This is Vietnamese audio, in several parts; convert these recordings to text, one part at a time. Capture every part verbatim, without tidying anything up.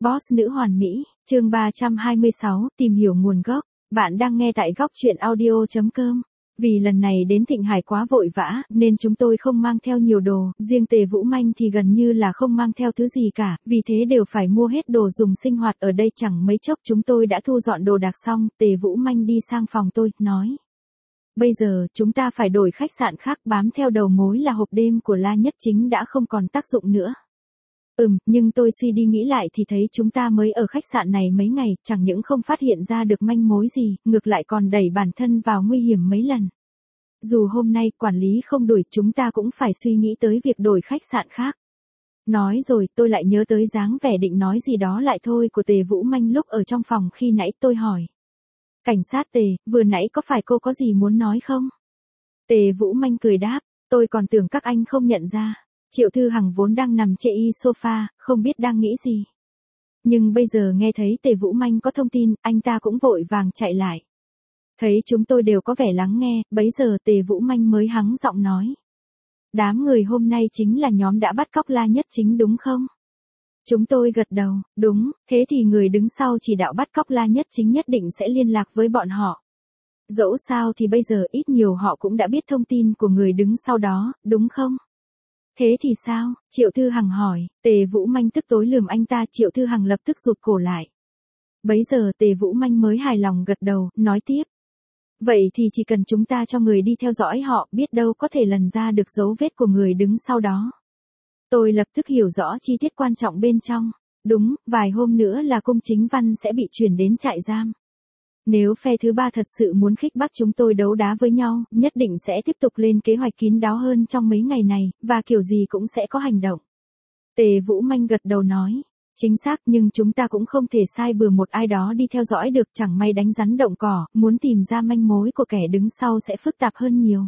Boss nữ hoàn mỹ, chương ba trăm hai mươi sáu, tìm hiểu nguồn gốc. Bạn đang nghe tại góc truyện audio chấm com. Vì lần này đến Thịnh Hải quá vội vã, nên chúng tôi không mang theo nhiều đồ, riêng Tề Vũ Manh thì gần như là không mang theo thứ gì cả, vì thế đều phải mua hết đồ dùng sinh hoạt ở đây. Chẳng mấy chốc chúng tôi đã thu dọn đồ đạc xong, Tề Vũ Manh đi sang phòng tôi, nói. Bây giờ, chúng ta phải đổi khách sạn khác, bám theo đầu mối là hộp đêm của La Nhất Chính đã không còn tác dụng nữa. Ừm, nhưng tôi suy đi nghĩ lại thì thấy chúng ta mới ở khách sạn này mấy ngày, chẳng những không phát hiện ra được manh mối gì, ngược lại còn đẩy bản thân vào nguy hiểm mấy lần. Dù hôm nay quản lý không đuổi, chúng ta cũng phải suy nghĩ tới việc đổi khách sạn khác. Nói rồi tôi lại nhớ tới dáng vẻ định nói gì đó lại thôi của Tề Vũ Manh lúc ở trong phòng khi nãy. Tôi hỏi. Cảnh sát Tề, vừa nãy có phải cô có gì muốn nói không? Tề Vũ Manh cười đáp, tôi còn tưởng các anh không nhận ra. Triệu Thư Hằng vốn đang nằm chệ y sofa, không biết đang nghĩ gì. Nhưng bây giờ nghe thấy Tề Vũ Manh có thông tin, anh ta cũng vội vàng chạy lại. Thấy chúng tôi đều có vẻ lắng nghe, bấy giờ Tề Vũ Manh mới hắng giọng nói. Đám người hôm nay chính là nhóm đã bắt cóc La Nhất Chính đúng không? Chúng tôi gật đầu, đúng, thế thì người đứng sau chỉ đạo bắt cóc La Nhất Chính nhất định sẽ liên lạc với bọn họ. Dẫu sao thì bây giờ ít nhiều họ cũng đã biết thông tin của người đứng sau đó, đúng không? Thế thì sao? Triệu Thư Hằng hỏi. Tề Vũ Manh tức tối lườm anh ta. Triệu Thư Hằng lập tức rụt cổ lại. Bấy giờ Tề Vũ Manh mới hài lòng gật đầu, nói tiếp. Vậy thì chỉ cần chúng ta cho người đi theo dõi họ, biết đâu có thể lần ra được dấu vết của người đứng sau đó. Tôi lập tức hiểu rõ chi tiết quan trọng bên trong. Đúng, vài hôm nữa là Cung Chính Văn sẽ bị chuyển đến trại giam. Nếu phe thứ ba thật sự muốn khích bác chúng tôi đấu đá với nhau, nhất định sẽ tiếp tục lên kế hoạch kín đáo hơn trong mấy ngày này, và kiểu gì cũng sẽ có hành động. Tề Vũ Manh gật đầu nói, chính xác, nhưng chúng ta cũng không thể sai bừa một ai đó đi theo dõi được, chẳng may đánh rắn động cỏ, muốn tìm ra manh mối của kẻ đứng sau sẽ phức tạp hơn nhiều.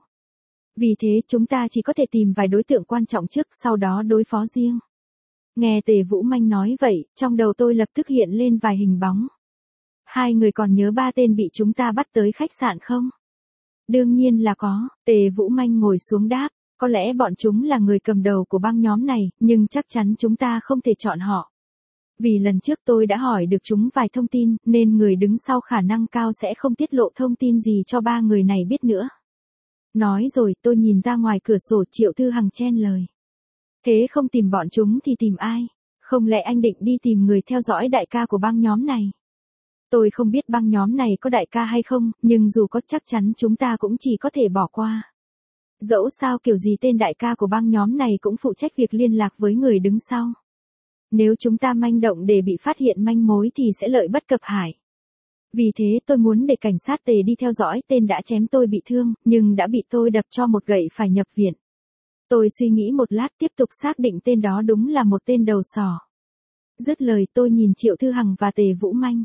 Vì thế chúng ta chỉ có thể tìm vài đối tượng quan trọng trước, sau đó đối phó riêng. Nghe Tề Vũ Manh nói vậy, trong đầu tôi lập tức hiện lên vài hình bóng. Hai người còn nhớ ba tên bị chúng ta bắt tới khách sạn không? Đương nhiên là có. Tề Vũ Manh ngồi xuống đáp, có lẽ bọn chúng là người cầm đầu của băng nhóm này, nhưng chắc chắn chúng ta không thể chọn họ. Vì lần trước tôi đã hỏi được chúng vài thông tin, nên người đứng sau khả năng cao sẽ không tiết lộ thông tin gì cho ba người này biết nữa. Nói rồi tôi nhìn ra ngoài cửa sổ. Triệu Thư Hằng chen lời. Thế không tìm bọn chúng thì tìm ai? Không lẽ anh định đi tìm người theo dõi đại ca của băng nhóm này? Tôi không biết băng nhóm này có đại ca hay không, nhưng dù có chắc chắn chúng ta cũng chỉ có thể bỏ qua. Dẫu sao kiểu gì tên đại ca của băng nhóm này cũng phụ trách việc liên lạc với người đứng sau. Nếu chúng ta manh động để bị phát hiện manh mối thì sẽ lợi bất cập hại. Vì thế tôi muốn để cảnh sát Tề đi theo dõi tên đã chém tôi bị thương, nhưng đã bị tôi đập cho một gậy phải nhập viện. Tôi suy nghĩ một lát tiếp tục xác định tên đó đúng là một tên đầu sỏ. Dứt lời tôi nhìn Triệu Thư Hằng và Tề Vũ Manh.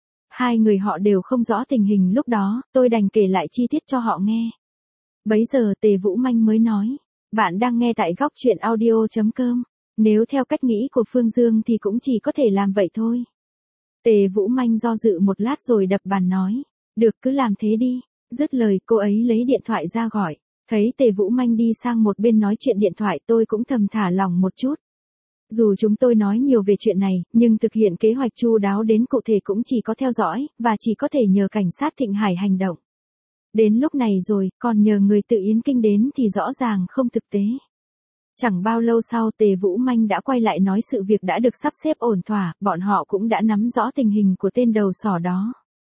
Hai người họ đều không rõ tình hình lúc đó, tôi đành kể lại chi tiết cho họ nghe. Bấy giờ Tề Vũ Manh mới nói, bạn đang nghe tại góc truyện audio chấm com, nếu theo cách nghĩ của Phương Dương thì cũng chỉ có thể làm vậy thôi. Tề Vũ Manh do dự một lát rồi đập bàn nói, được cứ làm thế đi. Dứt lời cô ấy lấy điện thoại ra gọi, thấy Tề Vũ Manh đi sang một bên nói chuyện điện thoại tôi cũng thầm thả lỏng một chút. Dù chúng tôi nói nhiều về chuyện này, nhưng thực hiện kế hoạch chu đáo đến cụ thể cũng chỉ có theo dõi, và chỉ có thể nhờ cảnh sát Thịnh Hải hành động. Đến lúc này rồi, còn nhờ người tự Yến Kinh đến thì rõ ràng không thực tế. Chẳng bao lâu sau Tề Vũ Manh đã quay lại nói sự việc đã được sắp xếp ổn thỏa, bọn họ cũng đã nắm rõ tình hình của tên đầu sỏ đó.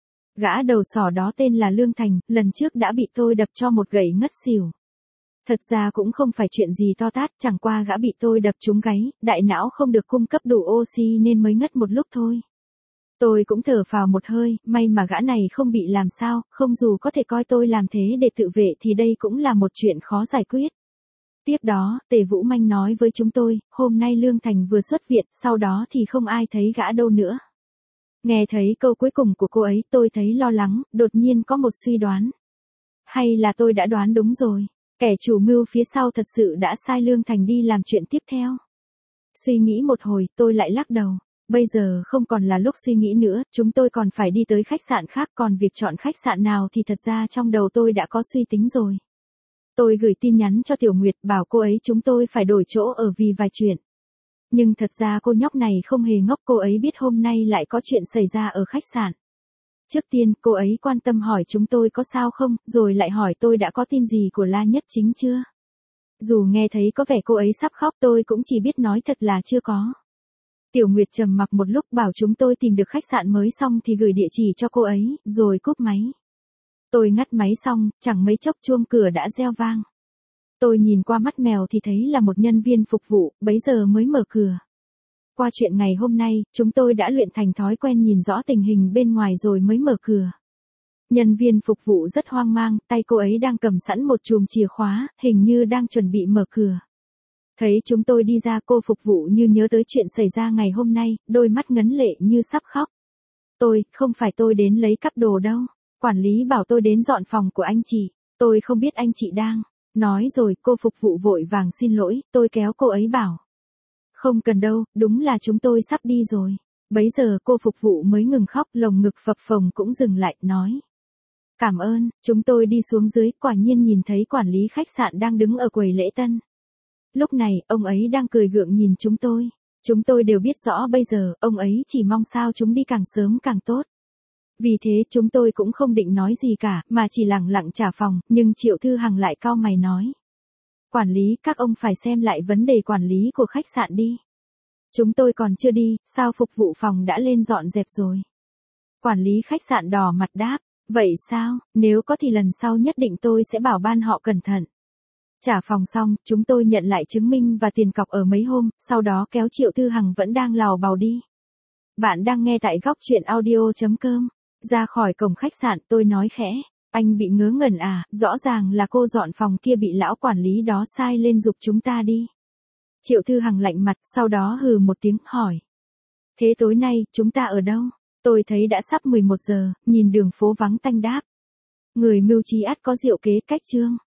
Gã đầu sỏ đó tên là Lương Thành, lần trước đã bị tôi đập cho một gậy ngất xỉu. Thật ra cũng không phải chuyện gì to tát, chẳng qua gã bị tôi đập trúng gáy, đại não không được cung cấp đủ oxy nên mới ngất một lúc thôi. Tôi cũng thở phào một hơi, may mà gã này không bị làm sao, không dù có thể coi tôi làm thế để tự vệ thì đây cũng là một chuyện khó giải quyết. Tiếp đó, Tề Vũ Manh nói với chúng tôi, hôm nay Lương Thành vừa xuất viện, sau đó thì không ai thấy gã đâu nữa. Nghe thấy câu cuối cùng của cô ấy, tôi thấy lo lắng, đột nhiên có một suy đoán. Hay là tôi đã đoán đúng rồi? Kẻ chủ mưu phía sau thật sự đã sai Lương Thành đi làm chuyện tiếp theo. Suy nghĩ một hồi, tôi lại lắc đầu. Bây giờ không còn là lúc suy nghĩ nữa, chúng tôi còn phải đi tới khách sạn khác, còn việc chọn khách sạn nào thì thật ra trong đầu tôi đã có suy tính rồi. Tôi gửi tin nhắn cho Tiểu Nguyệt bảo cô ấy chúng tôi phải đổi chỗ ở vì vài chuyện. Nhưng thật ra cô nhóc này không hề ngốc, cô ấy biết hôm nay lại có chuyện xảy ra ở khách sạn. Trước tiên, cô ấy quan tâm hỏi chúng tôi có sao không, rồi lại hỏi tôi đã có tin gì của La Nhất Chính chưa. Dù nghe thấy có vẻ cô ấy sắp khóc, tôi cũng chỉ biết nói thật là chưa có. Tiểu Nguyệt trầm mặc một lúc bảo chúng tôi tìm được khách sạn mới xong thì gửi địa chỉ cho cô ấy, rồi cúp máy. Tôi ngắt máy xong, chẳng mấy chốc chuông cửa đã reo vang. Tôi nhìn qua mắt mèo thì thấy là một nhân viên phục vụ, bấy giờ mới mở cửa. Qua chuyện ngày hôm nay, chúng tôi đã luyện thành thói quen nhìn rõ tình hình bên ngoài rồi mới mở cửa. Nhân viên phục vụ rất hoang mang, tay cô ấy đang cầm sẵn một chùm chìa khóa, hình như đang chuẩn bị mở cửa. Thấy chúng tôi đi ra, cô phục vụ như nhớ tới chuyện xảy ra ngày hôm nay, đôi mắt ngấn lệ như sắp khóc. Tôi, không phải tôi đến lấy cắp đồ đâu. Quản lý bảo tôi đến dọn phòng của anh chị. Tôi không biết anh chị đang. Nói rồi, cô phục vụ vội vàng xin lỗi, tôi kéo cô ấy bảo. Không cần đâu, đúng là chúng tôi sắp đi rồi. Bấy giờ cô phục vụ mới ngừng khóc, lồng ngực phập phồng cũng dừng lại, nói. Cảm ơn, chúng tôi đi xuống dưới, quả nhiên nhìn thấy quản lý khách sạn đang đứng ở quầy lễ tân. Lúc này, ông ấy đang cười gượng nhìn chúng tôi. Chúng tôi đều biết rõ bây giờ, ông ấy chỉ mong sao chúng đi càng sớm càng tốt. Vì thế chúng tôi cũng không định nói gì cả, mà chỉ lẳng lặng trả phòng, nhưng Triệu Thư Hằng lại cau mày nói. Quản lý, các ông phải xem lại vấn đề quản lý của khách sạn đi. Chúng tôi còn chưa đi, sao phục vụ phòng đã lên dọn dẹp rồi? Quản lý khách sạn đỏ mặt đáp, vậy sao, nếu có thì lần sau nhất định tôi sẽ bảo ban họ cẩn thận. Trả phòng xong, chúng tôi nhận lại chứng minh và tiền cọc ở mấy hôm, sau đó kéo Triệu Thư Hằng vẫn đang lào bào đi. Bạn đang nghe tại góc truyện audio.com. Ra khỏi cổng khách sạn, tôi nói khẽ, anh bị ngớ ngẩn à, rõ ràng là cô dọn phòng kia bị lão quản lý đó sai lên giục chúng ta đi. Triệu Thư Hằng lạnh mặt, sau đó hừ một tiếng, hỏi. Thế tối nay, chúng ta ở đâu? Tôi thấy đã sắp mười một giờ, nhìn đường phố vắng tanh đáp. Người mưu trí ắt có diệu kế cách chương.